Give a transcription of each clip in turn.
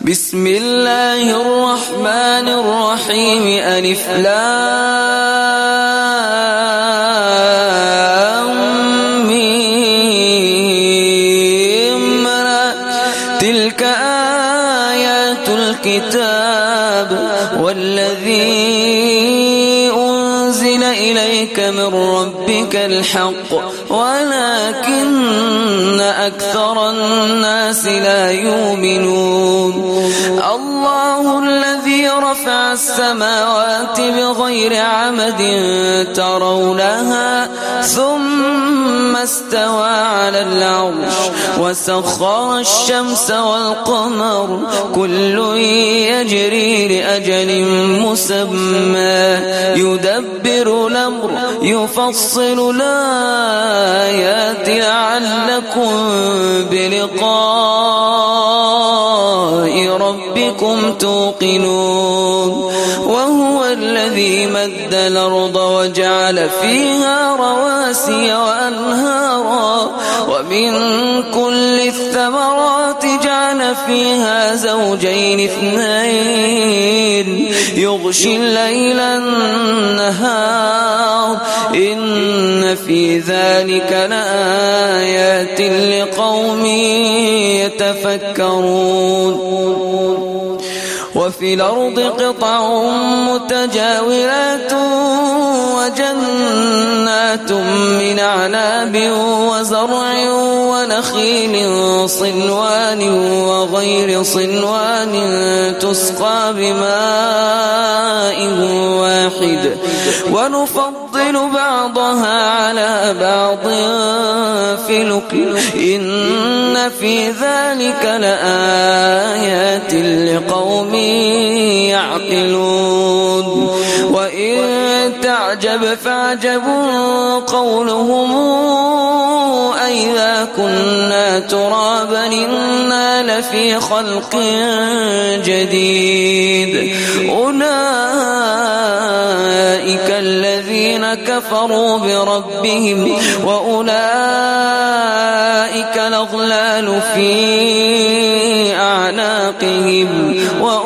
بسم الله الرحمن الرحيم ألف لام ميم تلك آيات الكتاب والذي أنزل إليك من ربك الحق ولكن أكثر الناس لا يؤمنون الله الذي رفع السماوات بغير عمد ترونها ثم استوى على العرش وسخر الشمس والقمر كل يجري لأجل مسمى يدبر الأمر يفصل الآيات لعلكم بلقاء ربكم توقنون وهو الذي مد الأرض وجعل فيها رواسي وأنهارا ومن كل الثمرات جعل فيها زوجين اثنين يغشي الليل النهار إن في ذلك لآيات لقوم يتفكرون وفي الأرض قطع متجاورات وجنات من أعناب وزرع ونخيل صنوان وغير صنوان تسقى بماء واحد ونفضل بعضها على بعض في الأكل إن في ذلك لآيات لقوم يعقلون وإن تعجب فعجب قولهم أئذا كنا ترابا إنا لفي خلق جديد أولئك الذين كفروا بربهم وأولئك الأغلال في أعناقهم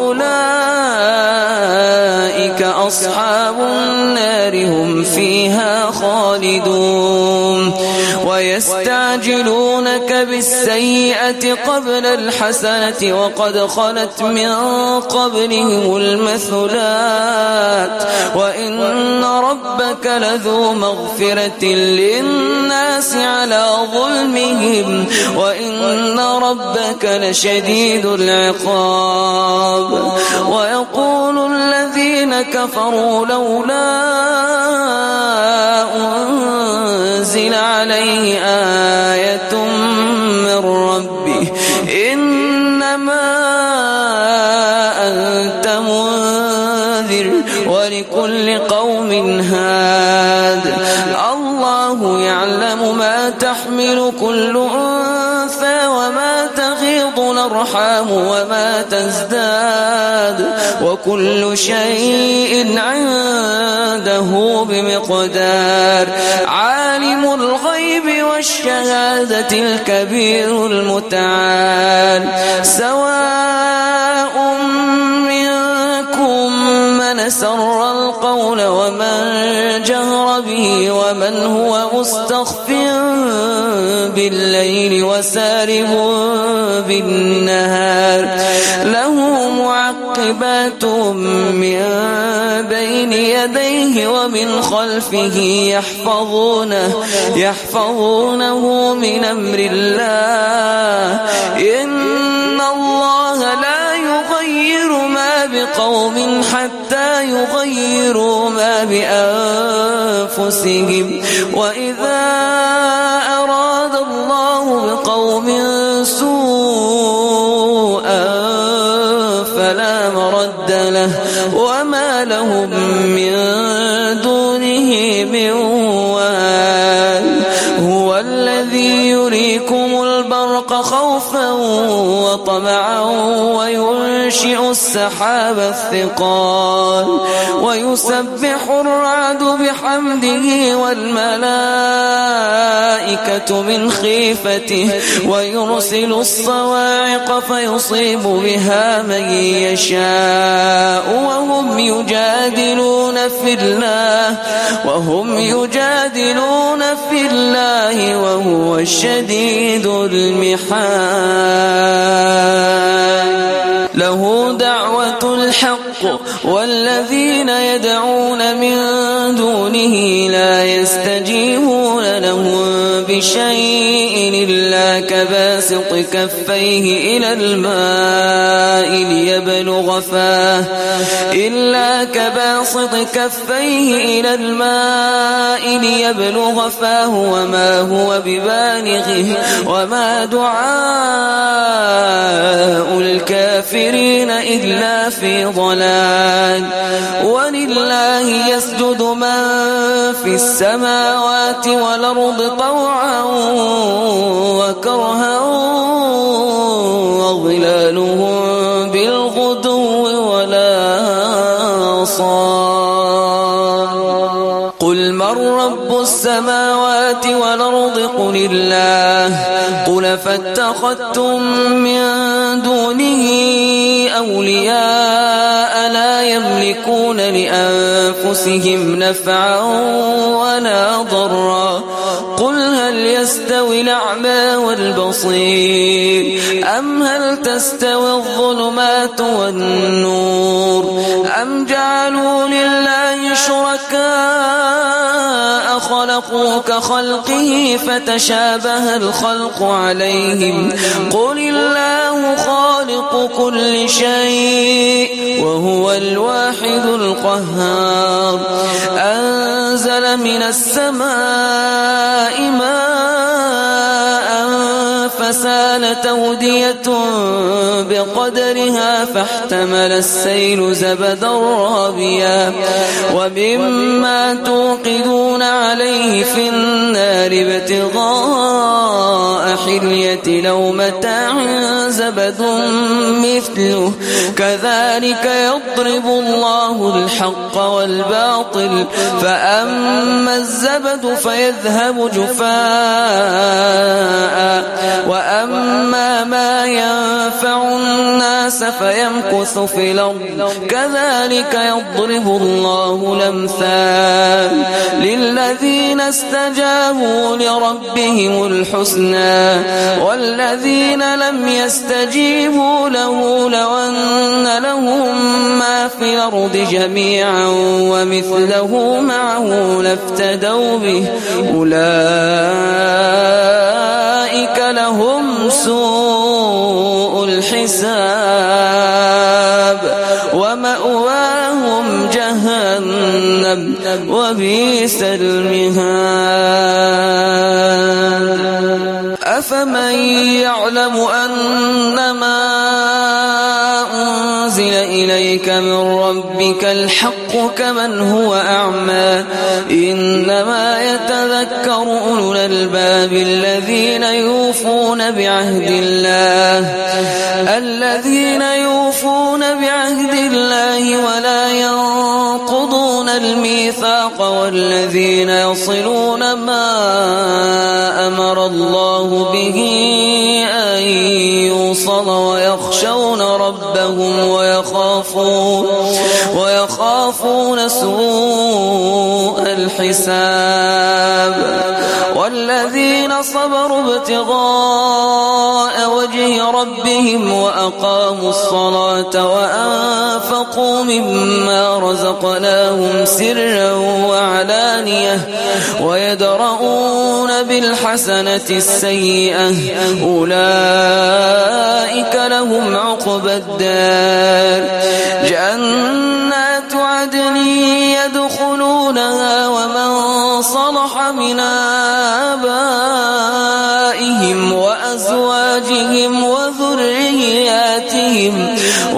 وأولئك أصحاب النار هم فيها خالدون ويستعجلونك بالسيئة قبل الحسنة وقد خلت من قبلهم المثلات وإن ربك لذو مغفرة للناس على ظلمهم وإن ربك لشديد العقاب ويقول الذين كفروا لولا أنزل عليه آية من ربه إنما أنت منذر ولكل قوم هاد الله يعلم ما تحمل كل أنثى وما تغيض الأرحام وما تزداد وكل شيء عنده بمقدار عالم الغيب والشهادة الكبير المتعال سواء منكم من سر القول ومن جهر به ومن هو مستخف بالليل وسارب بالنهار له معقبات من بين يديه ومن خلفه يحفظونه من أمر الله إن الله لا يغير ما بقوم حتى يغيروا ما بأنفسهم وإذا أراد الله بقوم سوءا فلا مرد له وما لهم من دونه من وال هو الذي يريكم البرق خوفا وطمعا وينشئ وينشئ السحاب الثقال ويسبح الرعد بحمده والملائكة من خيفته ويرسل الصواعق فيصيب بها من يشاء وهم يجادلون في الله وهو شديد المحال له دعوة الحق والذين يدعون من دونه لا يستجيبون لهم بشيء إلا كباسط كفيه إلى الماء ليبلغ فاه وما هو ببالغه وما دعاء الكافرين إلا في ضلال ولله يسجد من في السماوات والأرض طوعا وكرها وظلالهم بالغدو والآصال قل من رب السماوات والأرض قل الله قل فاتخذتم من دونه أولياء لا يملكون لأنفسهم نفعا ولا ضرا قل هل يستوي الأعمى والبصير أم هل تستوي الظلمات والنور أم جعلوا لله شركاء خلقوا كخلقه فتشابه الخلق عليهم قل الله خالق كل شيء وهو الواحد القهار أنزل من السماء ماء فسالت أودية بقدرها فاحتمل السيل زبدا رابيا ومما توقدون عليه في النار ابتغاء حلية لو متاع زبد مثله كذلك يضرب الله الحق والباطل فأما الزبد فيذهب جفاء وأما ما ينفع الناس فيمكث في الأرض كذلك يضرب الله الأمثال للذين استجابوا لربهم الحسنى والذين لم يستجيبوا له لو أن لهم ما في الأرض جميعا ومثله معه لافتدوا به أولئك لهم سوء الحساب ومأواهم جهنم وبئس المهاد أفمن يعلم أنما أنزل إليك من ربك الحق كمن هو أعمى إنما يتذكر أولو الألباب الذين يوفون بعهد الله ولا ينقضون الميثاق والذين يصلون ما أمر الله به أن يوصل ويخشون ربهم ويخافون سوء الحساب والذين صبروا ابتغاء وجه ربهم وأقاموا الصلاة وأنفقوا مما رزقناهم سرا وعلانية ويدرؤون بالحسنة السيئة أولئك لهم عقبى الدار جنات عدن يدخلونها ومن صلح من آبائهم وأزواجهم وذرياتهم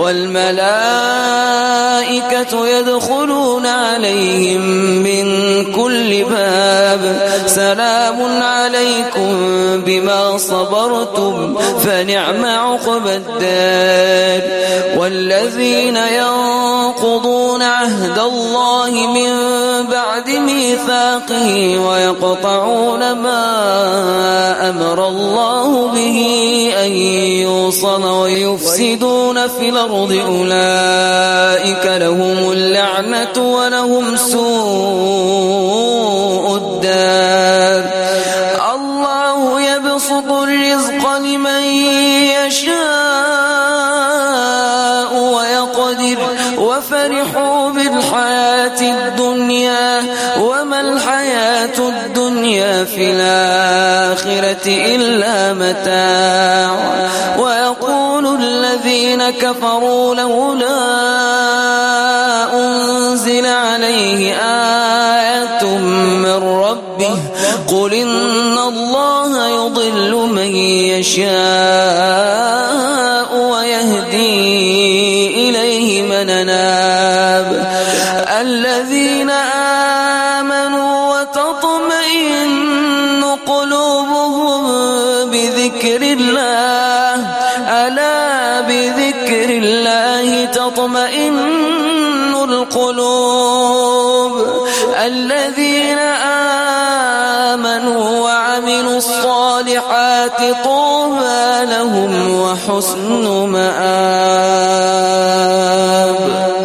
والملائكة يدخلون عليهم من كل باب سلام عليكم بما صبرتم فنعم عقبى الدار والذين ينقضون عهد الله من بعد ميثاقه ويقطعون ما أمر الله به أن يوصل ويفسدون في الأرض أولئك لهم اللعنة ولهم سوء الدار. الله يبسط الرزق لمن يشاء ويقدر وفرحوا بالحياة الدنيا وما الحياة الدنيا في الآخرة إلا متاع. ويقول الذين كفروا لولا أنزل عليه آية من ربه قل إن الله يضل من يشاء ويهدي إليه من أناب. الذين آمنوا وتطمئن قلوبهم بذكر الله ألا بذكر الله تطمئن القلوب. الذين آمنوا وعملوا الصالحات طوبى لهم وحسن مآب.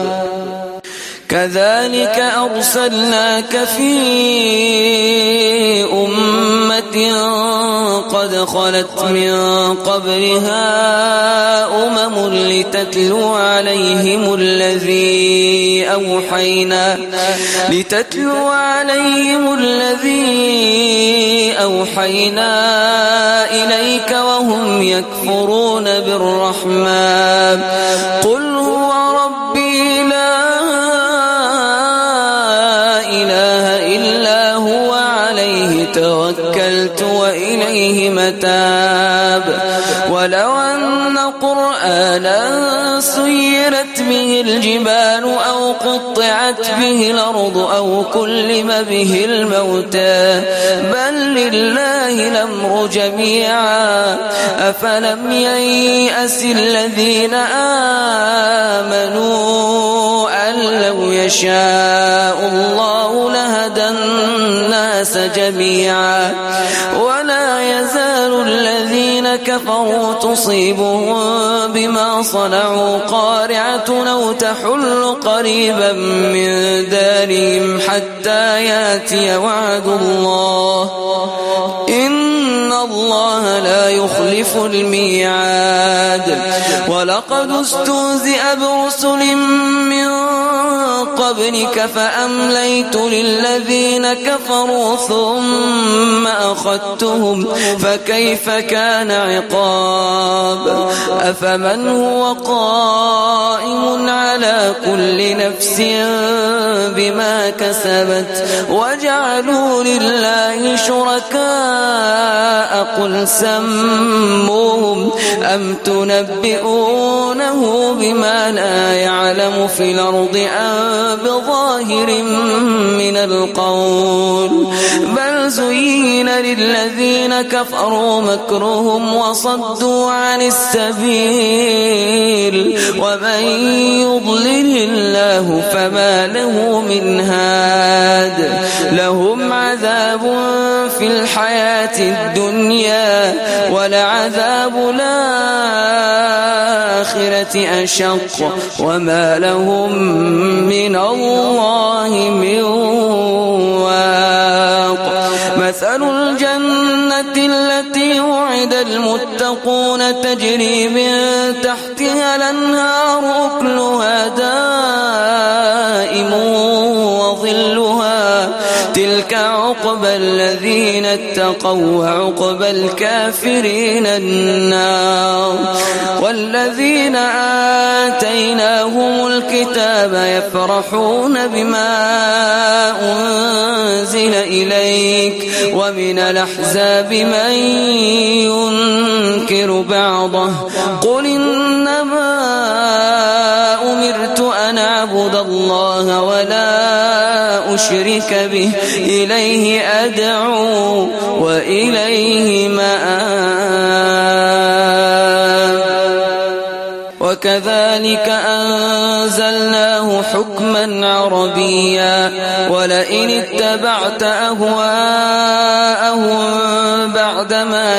كذلك أرسلناك في أمة قد خلت من قبلها لتتلو عليهم الذي أوحينا إليك وهم يكفرون بالرحمن. قل هو ربي لا إله إلا هو عليه توكلت وإليه متاب. ولو أن قرآنا سيرت به الجبال أو قطعت به الأرض أو كلم به الموتى بل لله الأمر جميعا أفلم ييأس الذين آمنوا أن لو يشاء الله لهدى الناس جميعا. ولا يزال الذين كفروا تصيبهم بما صنعوا قارعة أو تحل قريبا من دارهم حتى يأتي وعد الله إن الله لا يخلف الميعاد. ولقد استهزئ برسل من قبلك فأمليت للذين كفروا ثم أخذتهم فكيف كان عقاب. أفمن هو قائم على كل نفس بما كسبت وجعلوا لله شركاء قل سموهم أم تنبئونه بما لا يعلم في الأرض أم بظاهر من القول بل زين للذين كفروا مكرهم وصدوا عن السبيل ومن يضلل الله فما له من هاد. لهم عذاب في الحياة الدنيا ولعذاب الآخرة أشق وما لهم من الله من واق. مثل الجنة التي وعد المتقون تجري من تحتها الأنهار أكلها دائم وظلها تلك عقبى الذين اتقوا وعقبى الكافرين النار. والذين آتيناهم الكتاب يفرحون بما أنزل إليك ومن الأحزاب من ينكر بعضه قل إنما أمرت أن أعبد الله ولا أشرك به إليه أدعو وإليه مآب. وكذلك أنزلناه حكما عربيا ولئن اتبعت أهواءهم بعدما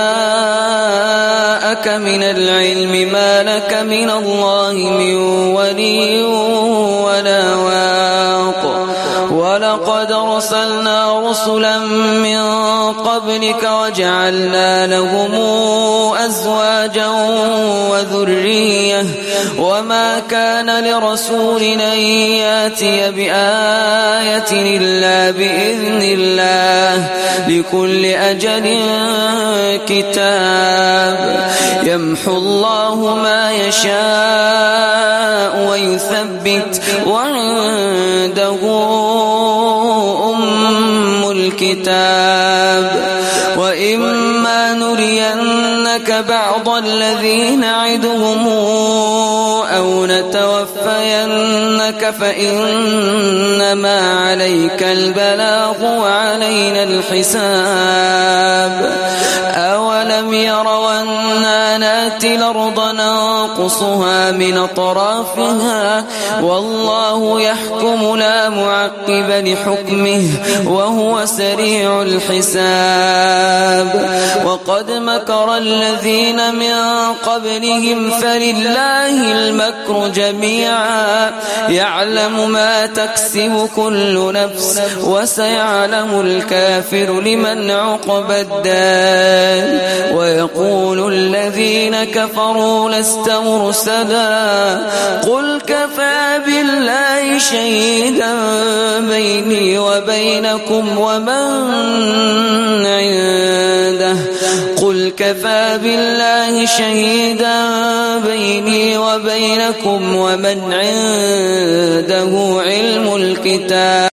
جاءك من العلم ما لك من الله من ولي ولا واق ولقد أرسلنا رسلا من قبلك وجعلنا لهم أزواجا وذرية وما كان لرسول أن يأتي بآية إلا بإذن الله لكل أجل كتاب يمحو الله ما يشاء ويثبت وعنده أم الكتاب وإما نرينك بعض الذي نعدهم أو نتوفينك فإنما عليك البلاغ وعلينا الحساب أولم يروا أنا نأتي الأرض ننقصها من أطرافها والله يحكم لا معقب لحكمه وهو سريع الحساب وقد مكر الذين من قبلهم فلله المكر جميعا يعلم ما تكسب كل نفس وسيعلم الكافر لمن عقبى الدار ويقول الذين كفروا لست مرسلا قل كفى بالله شهيدا بيني وبينكم ومن عنده قل كفى بالله شهيدا بيني وبينكم ومن عنده علم الكتاب